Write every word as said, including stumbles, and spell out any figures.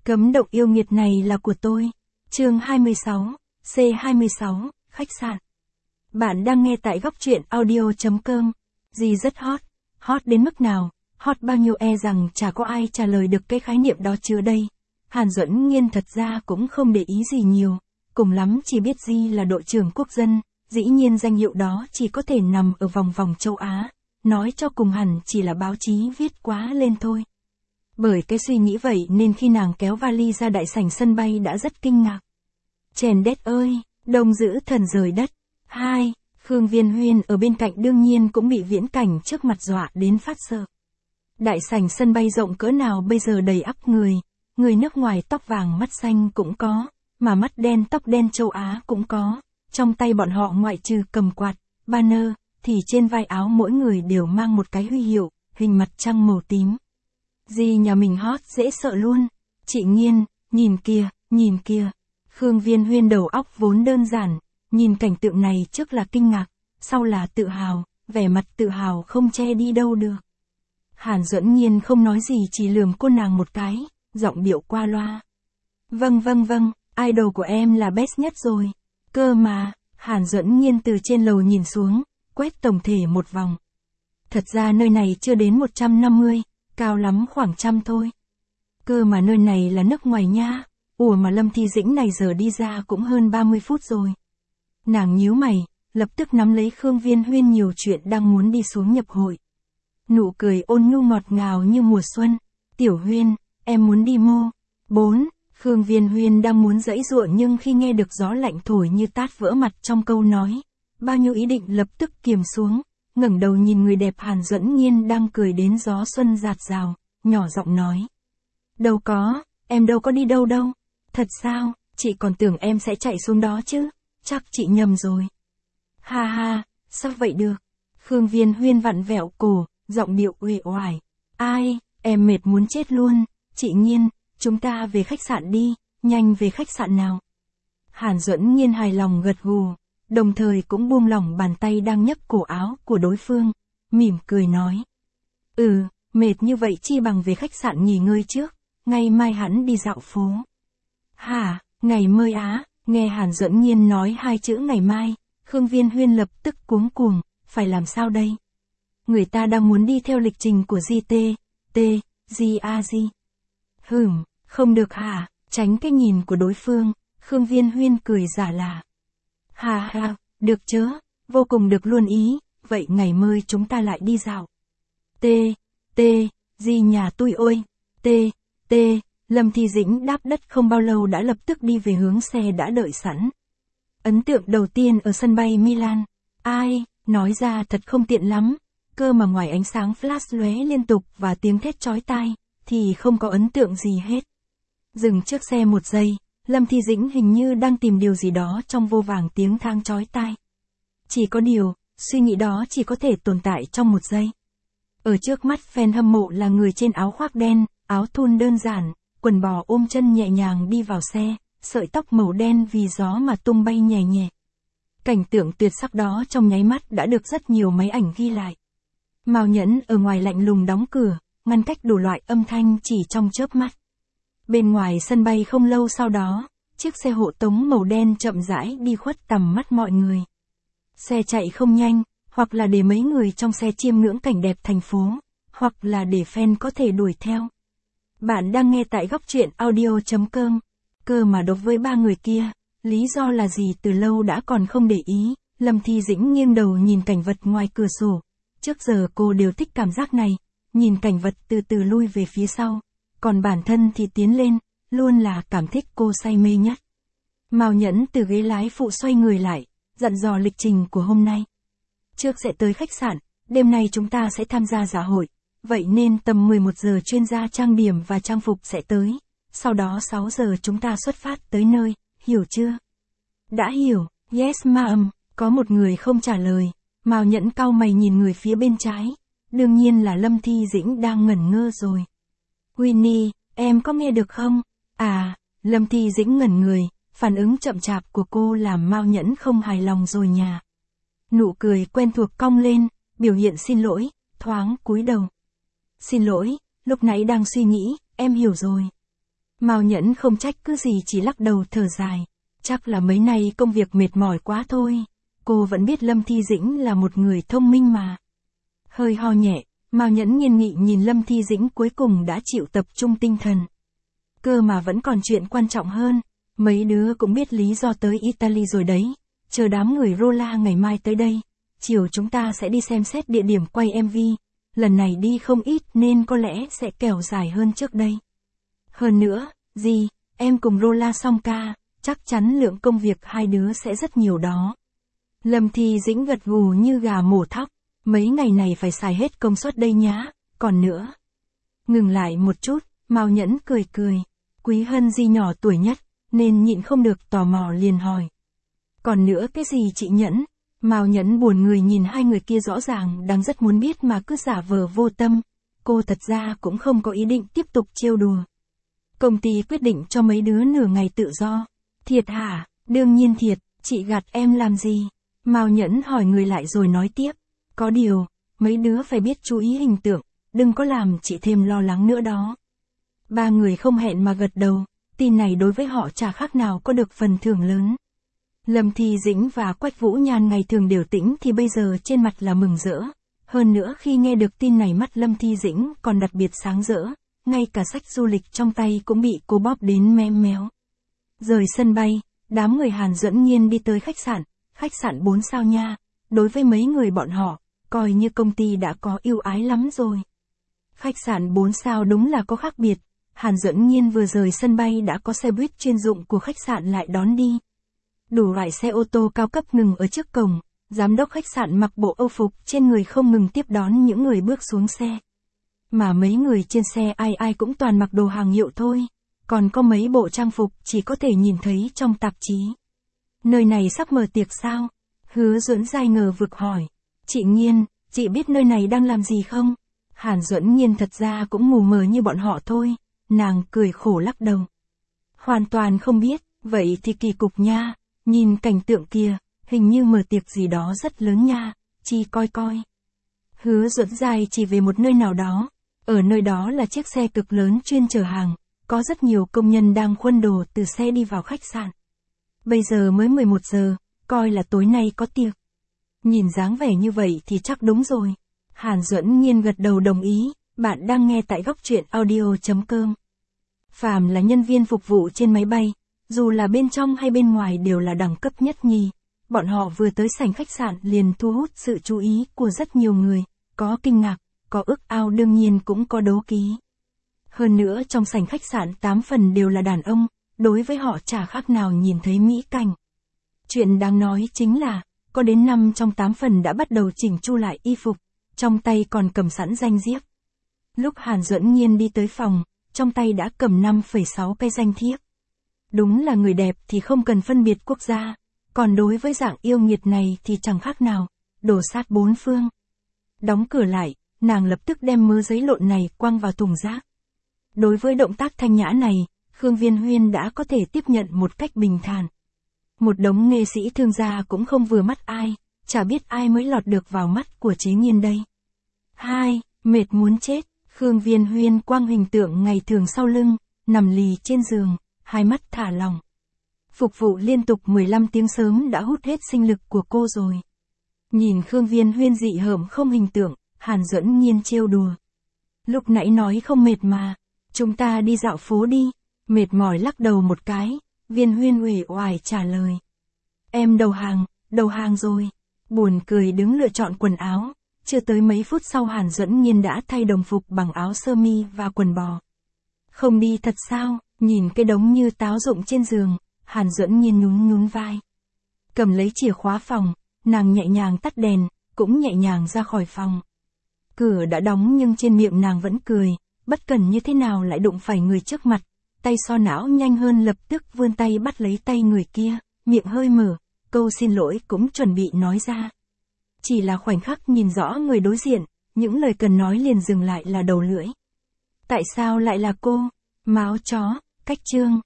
Cấm động yêu nghiệt này là của tôi. Chương hai mươi sáu, C hai mươi sáu, khách sạn. Bạn đang nghe tại góc truyện audio chấm com. Gì rất hot, hot đến mức nào, hot bao nhiêu e rằng chả có ai trả lời được cái khái niệm đó chưa đây. Hàn Duẫn Nghiên thật ra cũng không để ý gì nhiều, cùng lắm chỉ biết Di là đội trưởng quốc dân, dĩ nhiên danh hiệu đó chỉ có thể nằm ở vòng vòng châu Á, nói cho cùng hẳn chỉ là báo chí viết quá lên thôi. Bởi cái suy nghĩ vậy nên khi nàng kéo vali ra đại sảnh sân bay đã rất kinh ngạc. Chèn đét ơi, đông dữ thần rời đất. Hai, Khương Viên Huyên ở bên cạnh đương nhiên cũng bị viễn cảnh trước mặt dọa đến phát sợ. Đại sảnh sân bay rộng cỡ nào bây giờ đầy ắp người, người nước ngoài tóc vàng mắt xanh cũng có, mà mắt đen tóc đen châu Á cũng có, trong tay bọn họ ngoại trừ cầm quạt, banner, thì trên vai áo mỗi người đều mang một cái huy hiệu, hình mặt trăng màu tím. Di nhà mình hot dễ sợ luôn. Chị Nghiên, nhìn kia, nhìn kia. Khương Viên Huyên đầu óc vốn đơn giản, nhìn cảnh tượng này trước là kinh ngạc, sau là tự hào, vẻ mặt tự hào không che đi đâu được. Hàn Duẫn Nghiên không nói gì chỉ lườm cô nàng một cái, giọng điệu qua loa. Vâng vâng vâng, idol của em là best nhất rồi. Cơ mà, Hàn Duẫn Nghiên từ trên lầu nhìn xuống, quét tổng thể một vòng. Thật ra nơi này chưa đến một trăm năm mươi. Cao lắm khoảng trăm thôi. Cơ mà nơi này là nước ngoài nha. Ủa mà Lâm Thi Dĩnh này giờ đi ra cũng hơn ba mươi phút rồi. Nàng nhíu mày, lập tức nắm lấy Khương Viên Huyên nhiều chuyện đang muốn đi xuống nhập hội. Nụ cười ôn nhu ngọt ngào như mùa xuân. Tiểu Huyên, em muốn đi mô. Bốn, Khương Viên Huyên đang muốn giãy giụa nhưng khi nghe được gió lạnh thổi như tát vỡ mặt trong câu nói, bao nhiêu ý định lập tức kiềm xuống. Ngẩng đầu nhìn người đẹp Hàn Duẫn Nghiên đang cười đến gió xuân rạt rào, nhỏ giọng nói. Đâu có, em đâu có đi đâu đâu. Thật sao, chị còn tưởng em sẽ chạy xuống đó chứ, chắc chị nhầm rồi. Ha ha, sao vậy được? Khương Viên Huyên vặn vẹo cổ, giọng điệu uể oải. Ai, em mệt muốn chết luôn, chị Nghiên, chúng ta về khách sạn đi, nhanh về khách sạn nào. Hàn Duẫn Nghiên hài lòng gật gù. Đồng thời cũng buông lỏng bàn tay đang nhấc cổ áo của đối phương, mỉm cười nói. Ừ, mệt như vậy chi bằng về khách sạn nghỉ ngơi trước, ngày mai hẳn đi dạo phố. Hả, ngày mới á, nghe Hàn Duẫn Nghiên nói hai chữ ngày mai, Khương Viên Huyên lập tức cuống cuồng, phải làm sao đây? Người ta đang muốn đi theo lịch trình của Di T, T, Di A Di. Hửm, không được hả, tránh cái nhìn của đối phương, Khương Viên Huyên cười giả lạ. Ha ha, được chớ, vô cùng được luôn ý, vậy ngày mai chúng ta lại đi dạo. T, T, Di nhà tôi ơi, T, T, Lâm Thi Dĩnh đáp đất không bao lâu đã lập tức đi về hướng xe đã đợi sẵn. Ấn tượng đầu tiên ở sân bay Milan, ai, nói ra thật không tiện lắm, cơ mà ngoài ánh sáng flash lóe liên tục và tiếng thét chói tai, thì không có ấn tượng gì hết. Dừng trước xe một giây. Lâm Thi Dĩnh hình như đang tìm điều gì đó trong vô vàng tiếng thang chói tai. Chỉ có điều, suy nghĩ đó chỉ có thể tồn tại trong một giây. Ở trước mắt fan hâm mộ là người trên áo khoác đen, áo thun đơn giản, quần bò ôm chân nhẹ nhàng đi vào xe, sợi tóc màu đen vì gió mà tung bay nhẹ nhẹ. Cảnh tượng tuyệt sắc đó trong nháy mắt đã được rất nhiều máy ảnh ghi lại. Mao Nhẫn ở ngoài lạnh lùng đóng cửa, ngăn cách đủ loại âm thanh chỉ trong chớp mắt. Bên ngoài sân bay không lâu sau đó, chiếc xe hộ tống màu đen chậm rãi đi khuất tầm mắt mọi người. Xe chạy không nhanh, hoặc là để mấy người trong xe chiêm ngưỡng cảnh đẹp thành phố, hoặc là để fan có thể đuổi theo. Bạn đang nghe tại góc truyện audio chấm com. Cơ mà đối với ba người kia, lý do là gì từ lâu đã còn không để ý, Lâm Thi Dĩnh nghiêng đầu nhìn cảnh vật ngoài cửa sổ. Trước giờ cô đều thích cảm giác này, nhìn cảnh vật từ từ lui về phía sau. Còn bản thân thì tiến lên, luôn là cảm thích cô say mê nhất. Mao Nhẫn từ ghế lái phụ xoay người lại, dặn dò lịch trình của hôm nay. Trước sẽ tới khách sạn, đêm nay chúng ta sẽ tham gia dạ hội, vậy nên tầm mười một giờ chuyên gia trang điểm và trang phục sẽ tới, sau đó sáu giờ chúng ta xuất phát tới nơi, hiểu chưa? Đã hiểu, yes ma'am, có một người không trả lời, Mao Nhẫn cau mày nhìn người phía bên trái, đương nhiên là Lâm Thi Dĩnh đang ngẩn ngơ rồi. Winnie, em có nghe được không? À, Lâm Thi Dĩnh ngẩn người, phản ứng chậm chạp của cô làm Mao Nhẫn không hài lòng rồi nhà. Nụ cười quen thuộc cong lên, biểu hiện xin lỗi, thoáng cúi đầu. Xin lỗi, lúc nãy đang suy nghĩ, em hiểu rồi. Mao Nhẫn không trách cứ gì chỉ lắc đầu thở dài. Chắc là mấy nay công việc mệt mỏi quá thôi. Cô vẫn biết Lâm Thi Dĩnh là một người thông minh mà. Hơi ho nhẹ, Mao Nhẫn nghiền nghị nhìn Lâm Thi Dĩnh cuối cùng đã chịu tập trung tinh thần. Cơ mà vẫn còn chuyện quan trọng hơn. Mấy đứa cũng biết lý do tới Italy rồi đấy. Chờ đám người Rola ngày mai tới đây. Chiều chúng ta sẽ đi xem xét địa điểm quay em vê. Lần này đi không ít nên có lẽ sẽ kéo dài hơn trước đây. Hơn nữa, gì, em cùng Rola song ca, chắc chắn lượng công việc hai đứa sẽ rất nhiều đó. Lâm Thi Dĩnh gật gù như gà mổ thóc. Mấy ngày này phải xài hết công suất đây nhá, còn nữa. Ngừng lại một chút, Mao Nhẫn cười cười. Quý Hân Di nhỏ tuổi nhất, nên nhịn không được tò mò liền hỏi. Còn nữa cái gì chị Nhẫn? Mao Nhẫn buồn người nhìn hai người kia rõ ràng đang rất muốn biết mà cứ giả vờ vô tâm. Cô thật ra cũng không có ý định tiếp tục trêu đùa. Công ty quyết định cho mấy đứa nửa ngày tự do. Thiệt hả? Đương nhiên thiệt, chị gạt em làm gì? Mao Nhẫn hỏi người lại rồi nói tiếp. Có điều, mấy đứa phải biết chú ý hình tượng, đừng có làm chị thêm lo lắng nữa đó. Ba người không hẹn mà gật đầu, tin này đối với họ chả khác nào có được phần thưởng lớn. Lâm Thi Dĩnh và Quách Vũ Nhan ngày thường đều tĩnh thì bây giờ trên mặt là mừng rỡ. Hơn nữa khi nghe được tin này mắt Lâm Thi Dĩnh còn đặc biệt sáng rỡ, ngay cả sách du lịch trong tay cũng bị cô bóp đến mem méo. Rời sân bay, đám người Hàn Duẫn Nhiên đi tới khách sạn, khách sạn bốn sao nha, đối với mấy người bọn họ, coi như công ty đã có ưu ái lắm rồi. Khách sạn bốn sao đúng là có khác biệt, Hàn Duẫn Nhiên vừa rời sân bay đã có xe buýt chuyên dụng của khách sạn lại đón đi. Đủ loại xe ô tô cao cấp ngừng ở trước cổng, giám đốc khách sạn mặc bộ âu phục trên người không ngừng tiếp đón những người bước xuống xe. Mà mấy người trên xe ai ai cũng toàn mặc đồ hàng hiệu thôi, còn có mấy bộ trang phục chỉ có thể nhìn thấy trong tạp chí. Nơi này sắp mở tiệc sao? Hứa Duẫn Giai ngờ vực hỏi. Chị Nhiên, chị biết nơi này đang làm gì không? Hàn Duẫn Nhiên thật ra cũng mù mờ như bọn họ thôi, nàng cười khổ lắc đầu. Hoàn toàn không biết, vậy thì kỳ cục nha, nhìn cảnh tượng kia, hình như mở tiệc gì đó rất lớn nha, chi coi coi. Hứa Duẫn Giai chỉ về một nơi nào đó, ở nơi đó là chiếc xe cực lớn chuyên chở hàng, có rất nhiều công nhân đang khuân đồ từ xe đi vào khách sạn. Bây giờ mới mười một giờ, coi là tối nay có tiệc. Nhìn dáng vẻ như vậy thì chắc đúng rồi. Hàn Duẫn Nhiên gật đầu đồng ý, bạn đang nghe tại góc truyện audio chấm com. Phàm là nhân viên phục vụ trên máy bay, dù là bên trong hay bên ngoài đều là đẳng cấp nhất nhì. Bọn họ vừa tới sảnh khách sạn liền thu hút sự chú ý của rất nhiều người, có kinh ngạc, có ước ao đương nhiên cũng có đố ký. Hơn nữa trong sảnh khách sạn tám phần đều là đàn ông, đối với họ chả khác nào nhìn thấy mỹ cảnh. Chuyện đáng nói chính là, có đến năm trong tám phần đã bắt đầu chỉnh chu lại y phục, trong tay còn cầm sẵn danh thiếp. Lúc Hàn Duẫn Nhiên đi tới phòng, trong tay đã cầm năm phẩy sáu cái danh thiếp. Đúng là người đẹp thì không cần phân biệt quốc gia, còn đối với dạng yêu nghiệt này thì chẳng khác nào, đổ sát bốn phương. Đóng cửa lại, nàng lập tức đem mớ giấy lộn này quăng vào thùng rác. Đối với động tác thanh nhã này, Khương Viên Huyên đã có thể tiếp nhận một cách bình thản. Một đống nghệ sĩ thương gia cũng không vừa mắt ai, chả biết ai mới lọt được vào mắt của Chế Nghiên đây. Hai, mệt muốn chết, Khương Viên Huyên quang hình tượng ngày thường sau lưng, nằm lì trên giường, hai mắt thả lỏng. Phục vụ liên tục mười lăm tiếng sớm đã hút hết sinh lực của cô rồi. Nhìn Khương Viên Huyên dị hợm không hình tượng, Hàn Duẫn Nhiên trêu đùa. Lúc nãy nói không mệt mà, chúng ta đi dạo phố đi. Mệt mỏi lắc đầu một cái, Viên Huyên uể oải trả lời. Em đầu hàng, đầu hàng rồi. Buồn cười đứng lựa chọn quần áo, chưa tới mấy phút sau Hàn Duẫn Nhiên đã thay đồng phục bằng áo sơ mi và quần bò. Không đi thật sao? Nhìn cái đống như táo rụng trên giường, Hàn Duẫn Nhiên nhún nhún vai. Cầm lấy chìa khóa phòng, nàng nhẹ nhàng tắt đèn, cũng nhẹ nhàng ra khỏi phòng. Cửa đã đóng nhưng trên miệng nàng vẫn cười, bất cần như thế nào lại đụng phải người trước mặt. Tay so não nhanh hơn lập tức vươn tay bắt lấy tay người kia, miệng hơi mở, câu xin lỗi cũng chuẩn bị nói ra. Chỉ là khoảnh khắc nhìn rõ người đối diện, những lời cần nói liền dừng lại là đầu lưỡi. Tại sao lại là cô? Máu chó, cách chương.